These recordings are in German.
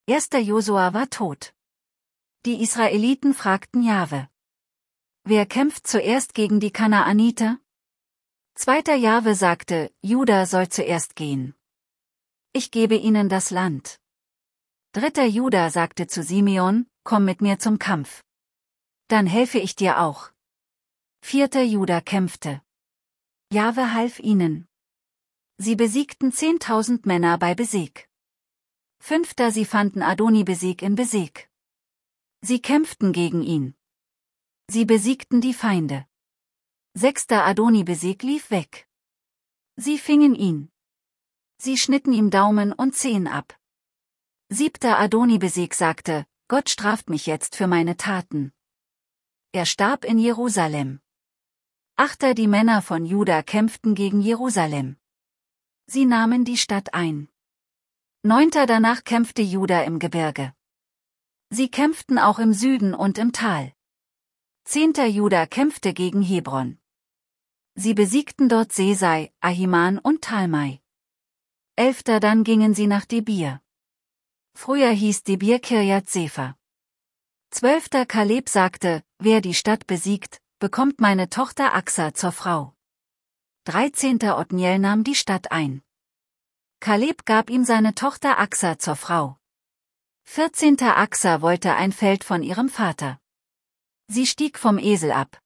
1. Josua war tot. Die Israeliten fragten Jahwe: Wer kämpft zuerst gegen die Kanaaniter? 2. Jahwe sagte, Juda soll zuerst gehen. Ich gebe ihnen das Land. 3. Juda sagte zu Simeon, komm mit mir zum Kampf. Dann helfe ich dir auch. 4. Juda kämpfte. Jahwe half ihnen. Sie besiegten 10.000 Männer bei Besek. 5. Sie fanden Adoni-Besek in Besek. Sie kämpften gegen ihn. Sie besiegten die Feinde. 6. Adoni-Besek lief weg. Sie fingen ihn. Sie schnitten ihm Daumen und Zehen ab. 7. Adoni-Besek sagte, Gott straft mich jetzt für meine Taten. Er starb in Jerusalem. 8. Die Männer von Juda kämpften gegen Jerusalem. Sie nahmen die Stadt ein. 9. Danach kämpfte Juda im Gebirge. Sie kämpften auch im Süden und im Tal. 10. Juda kämpfte gegen Hebron. Sie besiegten dort Sesai, Ahiman und Talmai. 11. Dann gingen sie nach Debir. Früher hieß Debir Kirjat Sefer. 12. Kaleb sagte, wer die Stadt besiegt, bekommt meine Tochter Axa zur Frau. 13. Otniel nahm die Stadt ein. Kaleb gab ihm seine Tochter Axa zur Frau. 14. Axa wollte ein Feld von ihrem Vater. Sie stieg vom Esel ab.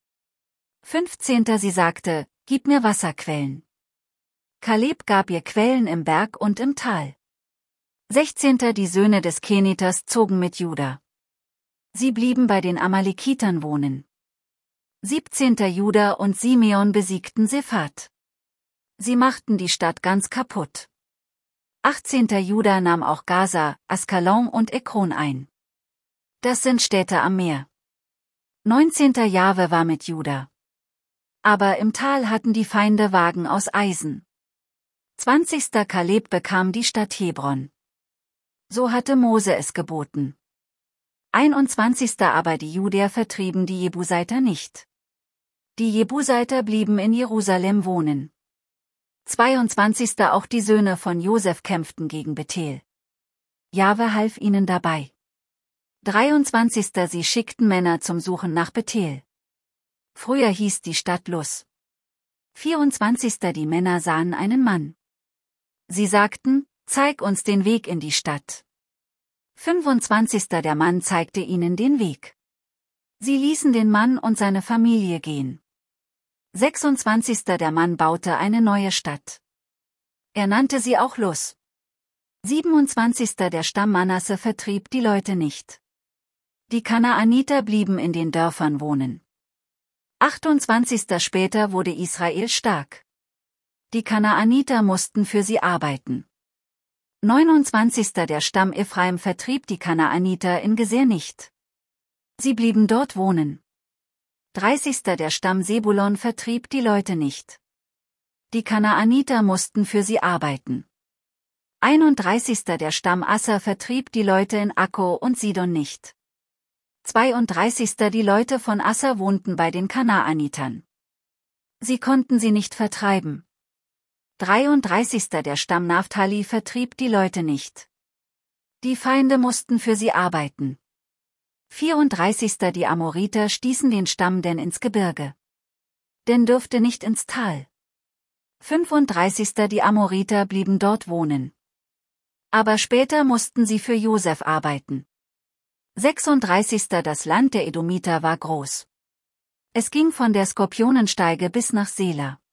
15. Sie sagte, gib mir Wasserquellen. Kaleb gab ihr Quellen im Berg und im Tal. 16. Die Söhne des Keniters zogen mit Juda. Sie blieben bei den Amalekitern wohnen. 17. Juda und Simeon besiegten Sephat. Sie machten die Stadt ganz kaputt. 18. Juda nahm auch Gaza, Askalon und Ekron ein. Das sind Städte am Meer. 19. Jahwe war mit Juda. Aber im Tal hatten die Feinde Wagen aus Eisen. 20. Kaleb bekam die Stadt Hebron. So hatte Mose es geboten. 21. Aber die Judäer vertrieben die Jebuseiter nicht. Die Jebuseiter blieben in Jerusalem wohnen. 22. Auch die Söhne von Josef kämpften gegen Bethel. Jahwe half ihnen dabei. 23. Sie schickten Männer zum Suchen nach Bethel. Früher hieß die Stadt Luz. 24. Die Männer sahen einen Mann. Sie sagten, zeig uns den Weg in die Stadt. 25. Der Mann zeigte ihnen den Weg. Sie ließen den Mann und seine Familie gehen. 26. Der Mann baute eine neue Stadt. Er nannte sie auch Luz. 27. Der Stamm Manasse vertrieb die Leute nicht. Die Kanaaniter blieben in den Dörfern wohnen. 28. Später wurde Israel stark. Die Kanaaniter mussten für sie arbeiten. 29. Der Stamm Ephraim vertrieb die Kanaaniter in Geser nicht. Sie blieben dort wohnen. 30. Der Stamm Sebulon vertrieb die Leute nicht. Die Kanaaniter mussten für sie arbeiten. 31. Der Stamm Asser vertrieb die Leute in Akko und Sidon nicht. 32. Die Leute von Asser wohnten bei den Kanaanitern. Sie konnten sie nicht vertreiben. 33. Der Stamm Naphtali vertrieb die Leute nicht. Die Feinde mussten für sie arbeiten. 34. Die Amoriter stießen den Stamm denn ins Gebirge. Denn dürfte nicht ins Tal. 35. Die Amoriter blieben dort wohnen. Aber später mussten sie für Josef arbeiten. 36. Das Land der Edomiter war groß. Es ging von der Skorpionensteige bis nach Sela.